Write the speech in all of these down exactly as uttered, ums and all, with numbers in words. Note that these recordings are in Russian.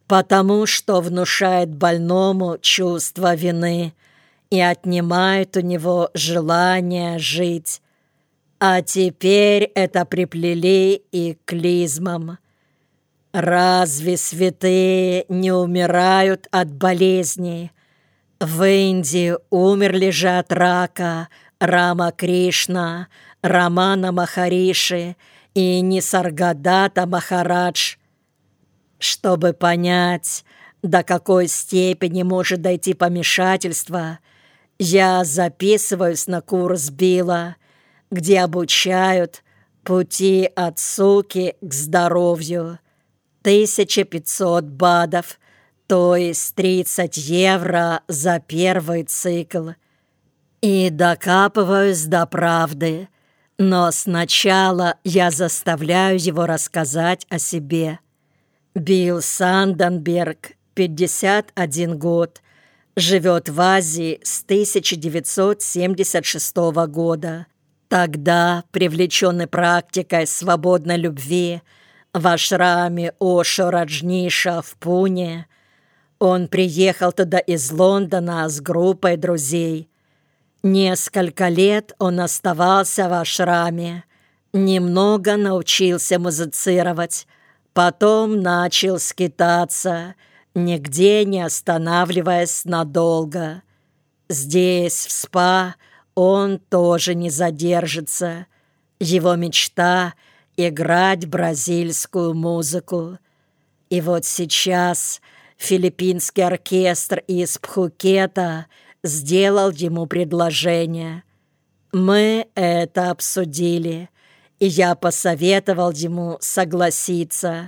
потому что внушает больному чувство вины и отнимает у него желание жить. А теперь это приплели и к клизмам. Разве святые не умирают от болезней? В Индии умерли же от рака Рама Кришна, Рамана Махариши и Нисаргадата Махарадж. Чтобы понять, до какой степени может дойти помешательство, я записываюсь на курс Билла, где обучают пути от суки к здоровью. тысяча пятьсот бадов, то есть тридцать евро за первый цикл. И докапываюсь до правды, но сначала я заставляю его рассказать о себе. Билл Санденберг, пятьдесят один год, живет в Азии с тысяча девятьсот семьдесят шестого года. Тогда, привлеченный практикой свободной любви в ашраме Ошо Раджниша в Пуне, он приехал туда из Лондона с группой друзей. Несколько лет он оставался в ашраме, немного научился музицировать, потом начал скитаться, нигде не останавливаясь надолго. Здесь, в спа, он тоже не задержится. Его мечта — играть бразильскую музыку. И вот сейчас филиппинский оркестр из Пхукета сделал ему предложение. Мы это обсудили, и я посоветовал ему согласиться.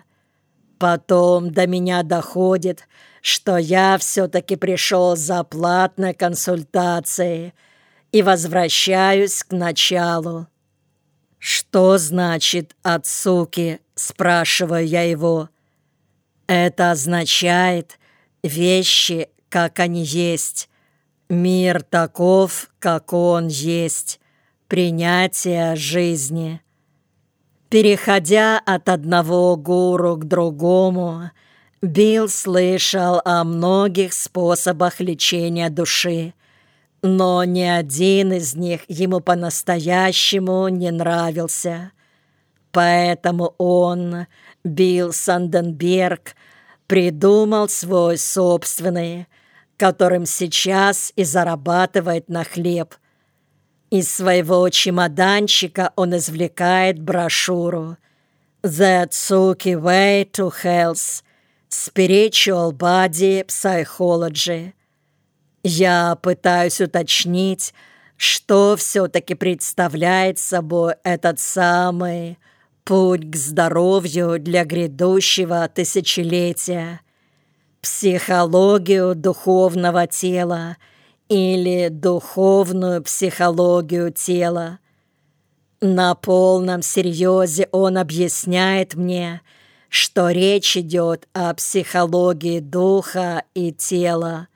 Потом до меня доходит, что я все-таки пришел за платной консультацией и возвращаюсь к началу. «Что значит от суки?» — спрашиваю я его. «Это означает вещи, как они есть. Мир таков, как он есть. Принятие жизни». Переходя от одного гуру к другому, Билл слышал о многих способах лечения души, но ни один из них ему по-настоящему не нравился. Поэтому он, Билл Санденберг, придумал свой собственный, которым сейчас и зарабатывает на хлеб. Из своего чемоданчика он извлекает брошюру «The Tsuki Way to Health. Spiritual Body Psychology». Я пытаюсь уточнить, что все-таки представляет собой этот самый путь к здоровью для грядущего тысячелетия, психологию духовного тела или духовную психологию тела. На полном серьезе он объясняет мне, что речь идет о психологии духа и тела.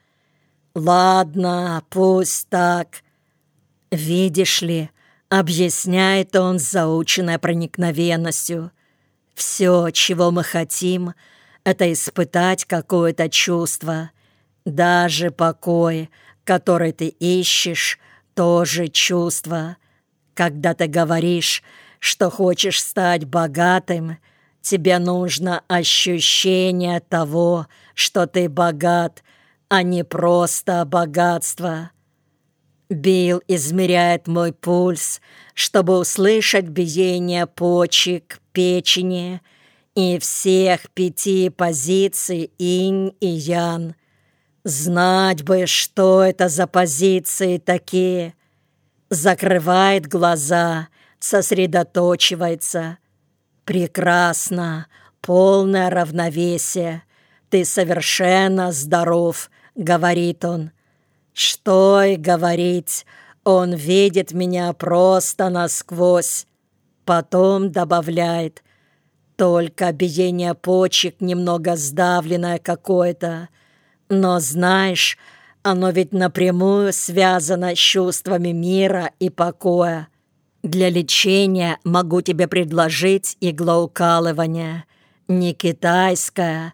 Ладно, пусть так. Видишь ли, объясняет он с заученной проникновенностью, все, чего мы хотим, это испытать какое-то чувство. Даже покой, который ты ищешь, тоже чувство. Когда ты говоришь, что хочешь стать богатым, тебе нужно ощущение того, что ты богат, а не просто богатство. Билл измеряет мой пульс, чтобы услышать биение почек, печени и всех пяти позиций инь и ян. Знать бы, что это за позиции такие. Закрывает глаза, сосредоточивается. Прекрасно, полное равновесие. Ты совершенно здоров, говорит он. Что и говорить, он видит меня просто насквозь. Потом добавляет: только биение почек немного сдавленное какое-то. Но знаешь, оно ведь напрямую связано с чувствами мира и покоя. Для лечения могу тебе предложить иглоукалывание. Не китайское,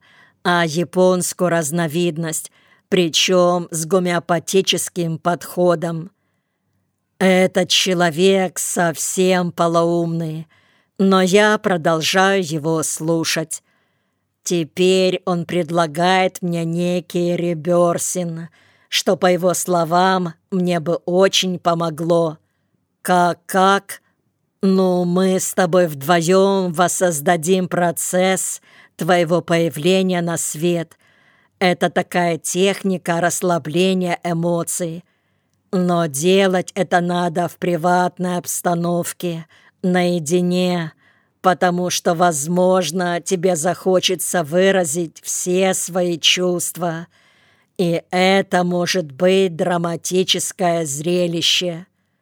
а японскую разновидность, причем с гомеопатическим подходом. Этот человек совсем полоумный, но я продолжаю его слушать. Теперь он предлагает мне некий реберсин, что, по его словам, мне бы очень помогло. Как-как? Ну, мы с тобой вдвоем воссоздадим процесс твоего появления на свет. Это такая техника расслабления эмоций. Но делать это надо в приватной обстановке, наедине, потому что, возможно, тебе захочется выразить все свои чувства, и это может быть драматическое зрелище.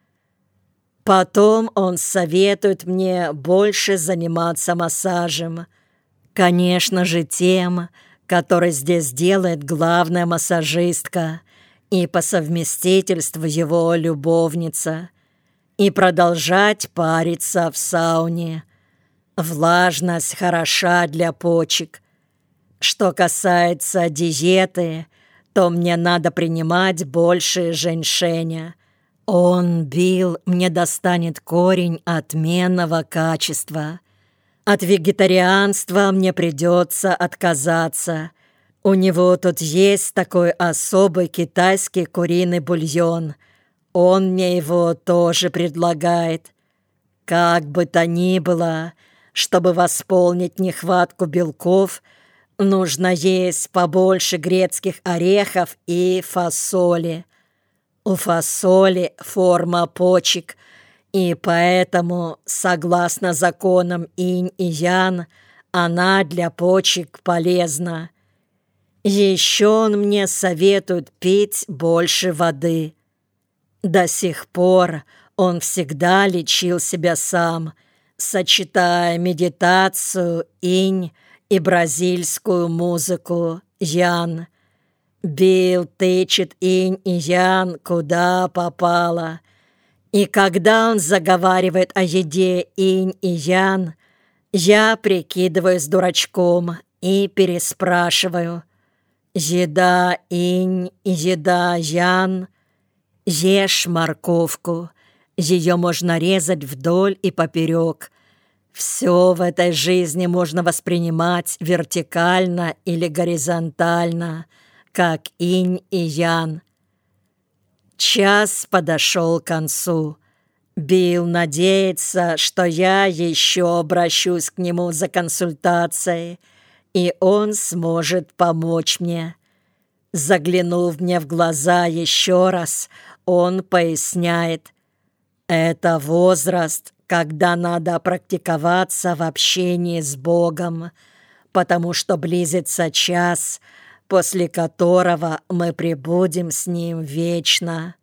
Потом он советует мне больше заниматься массажем. Конечно же, тем, который здесь делает главная массажистка и по совместительству его любовница, и продолжать париться в сауне. Влажность хороша для почек. Что касается диеты, то мне надо принимать больше женьшеня. Он, Билл, мне достанет корень отменного качества. От вегетарианства мне придется отказаться. У него тут есть такой особый китайский куриный бульон. Он мне его тоже предлагает. Как бы то ни было, чтобы восполнить нехватку белков, нужно есть побольше грецких орехов и фасоли. У фасоли форма почек, и поэтому, согласно законам инь и ян, она для почек полезна. Еще он мне советует пить больше воды. До сих пор он всегда лечил себя сам, сочетая медитацию инь и бразильскую музыку ян. Билл тычет инь и ян куда попало. И когда он заговаривает о еде инь и ян, я прикидываюсь дурачком и переспрашиваю: еда инь и еда ян. Ешь морковку, ее можно резать вдоль и поперек. Все в этой жизни можно воспринимать вертикально или горизонтально, как инь и ян. Час подошел к концу. Билл надеется, что я еще обращусь к нему за консультацией, и он сможет помочь мне. Заглянув мне в глаза еще раз, он поясняет: это возраст, когда надо практиковаться в общении с Богом, потому что близится час, после которого мы пребудем с Ним вечно.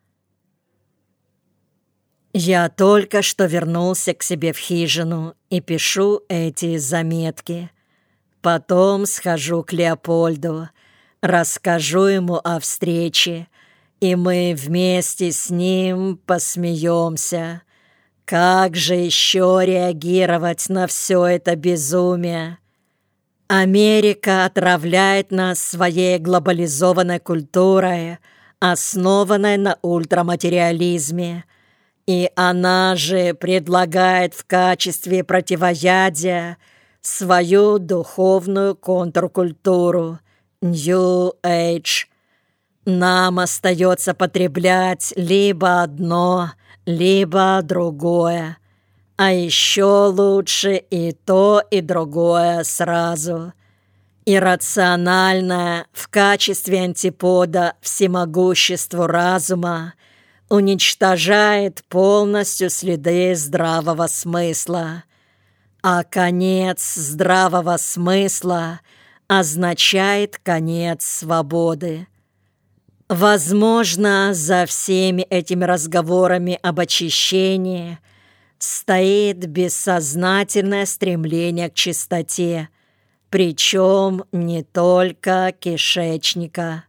Я только что вернулся к себе в хижину и пишу эти заметки. Потом схожу к Леопольду, расскажу ему о встрече, и мы вместе с ним посмеемся. Как же еще реагировать на все это безумие? Америка отравляет нас своей глобализованной культурой, основанной на ультраматериализме, и она же предлагает в качестве противоядия свою духовную контркультуру New Age. Нам остается потреблять либо одно, либо другое. А еще лучше и то, и другое сразу. Иррациональное в качестве антипода всемогуществу разума уничтожает полностью следы здравого смысла. А конец здравого смысла означает конец свободы. Возможно, за всеми этими разговорами об очищении стоит бессознательное стремление к чистоте, причем не только кишечника.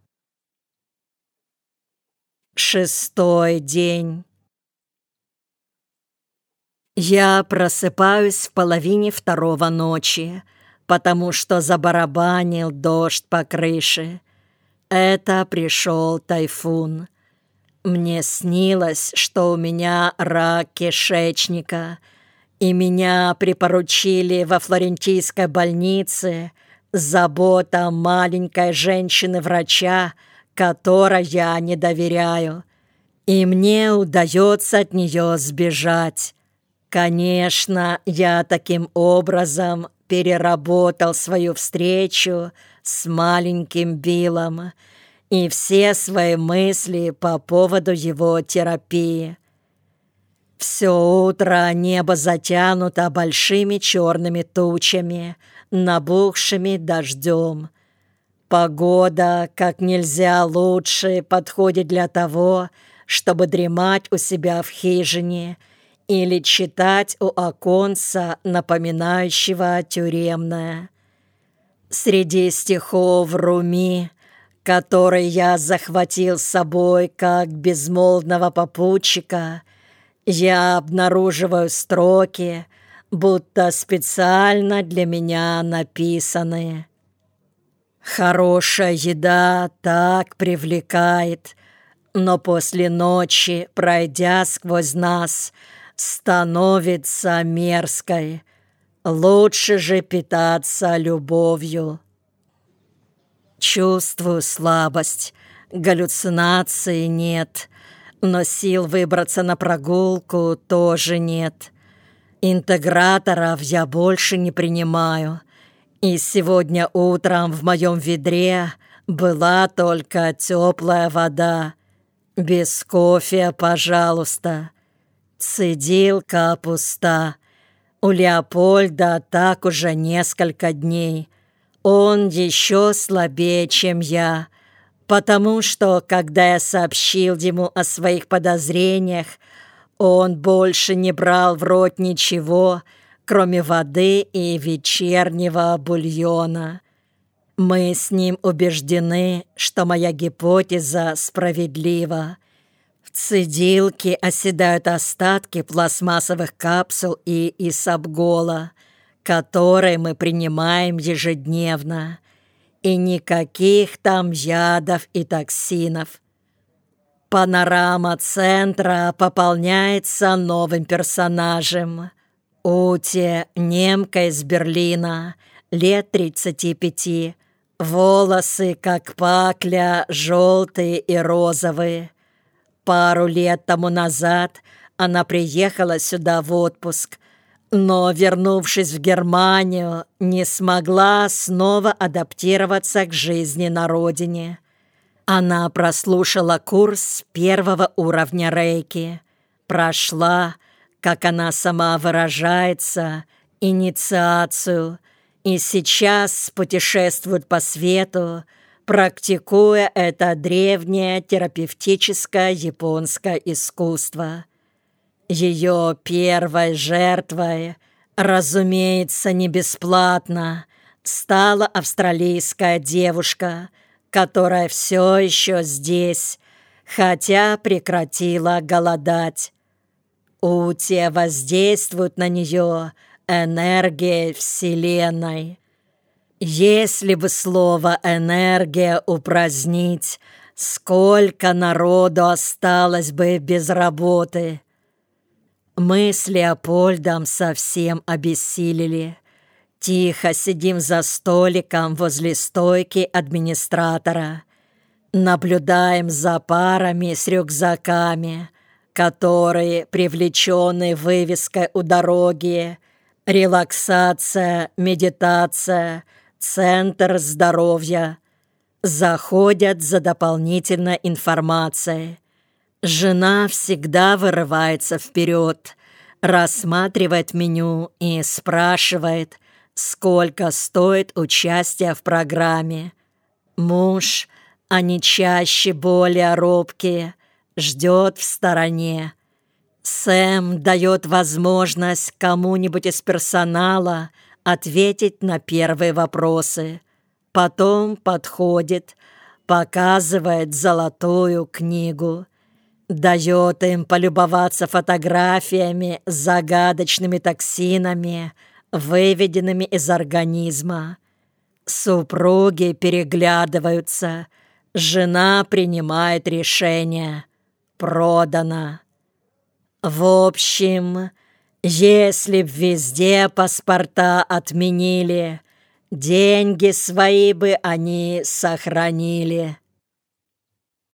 Шестой день. Я просыпаюсь в половине второго ночи, потому что забарабанил дождь по крыше. Это пришел тайфун. Мне снилось, что у меня рак кишечника, и меня припоручили во флорентийской больнице забота маленькой женщины-врача, которой я не доверяю, и мне удается от нее сбежать. Конечно, я таким образом переработал свою встречу с маленьким Биллом и все свои мысли по поводу его терапии. Все утро небо затянуто большими черными тучами, набухшими дождем. Погода как нельзя лучше подходит для того, чтобы дремать у себя в хижине или читать у оконца, напоминающего тюремное. Среди стихов Руми, который я захватил с собой как безмолвного попутчика, я обнаруживаю строки, будто специально для меня написаны. Хорошая еда так привлекает, но после ночи, пройдя сквозь нас, становится мерзкой. Лучше же питаться любовью. Чувствую слабость, галлюцинаций нет, но сил выбраться на прогулку тоже нет. Интеграторов я больше не принимаю, и сегодня утром в моем ведре была только теплая вода. Без кофе, пожалуйста. Цедилка пуста. У Леопольда так уже несколько дней. Он еще слабее, чем я, потому что, когда я сообщил ему о своих подозрениях, он больше не брал в рот ничего, кроме воды и вечернего бульона. Мы с ним убеждены, что моя гипотеза справедлива. В цедилке оседают остатки пластмассовых капсул и исабгола, которые мы принимаем ежедневно, и никаких там ядов и токсинов. Панорама центра пополняется новым персонажем. Уте, немка из Берлина, лет тридцати пяти, волосы, как пакля, желтые и розовые. Пару лет тому назад она приехала сюда в отпуск, но, вернувшись в Германию, не смогла снова адаптироваться к жизни на родине. Она прослушала курс первого уровня рейки, прошла, как она сама выражается, инициацию, и сейчас путешествует по свету, практикуя это древнее терапевтическое японское искусство. Ее первой жертвой, разумеется, не бесплатно, стала австралийская девушка, которая все еще здесь, хотя прекратила голодать. Ути воздействует на нее энергией Вселенной. Если бы слово «энергия» упразднить, сколько народу осталось бы без работы. Мы с Леопольдом совсем обессилели. Тихо сидим за столиком возле стойки администратора. Наблюдаем за парами с рюкзаками, которые, привлеченные вывеской у дороги, релаксация, медитация, центр здоровья, заходят за дополнительной информацией. Жена всегда вырывается вперед, рассматривает меню и спрашивает, сколько стоит участие в программе. Муж, они чаще более робкие, ждет в стороне. Сэм дает возможность кому-нибудь из персонала ответить на первые вопросы. Потом подходит, показывает золотую книгу. Дает им полюбоваться фотографиями с загадочными токсинами, выведенными из организма. Супруги переглядываются, жена принимает решение. Продано. В общем, если б везде паспорта отменили, деньги свои бы они сохранили.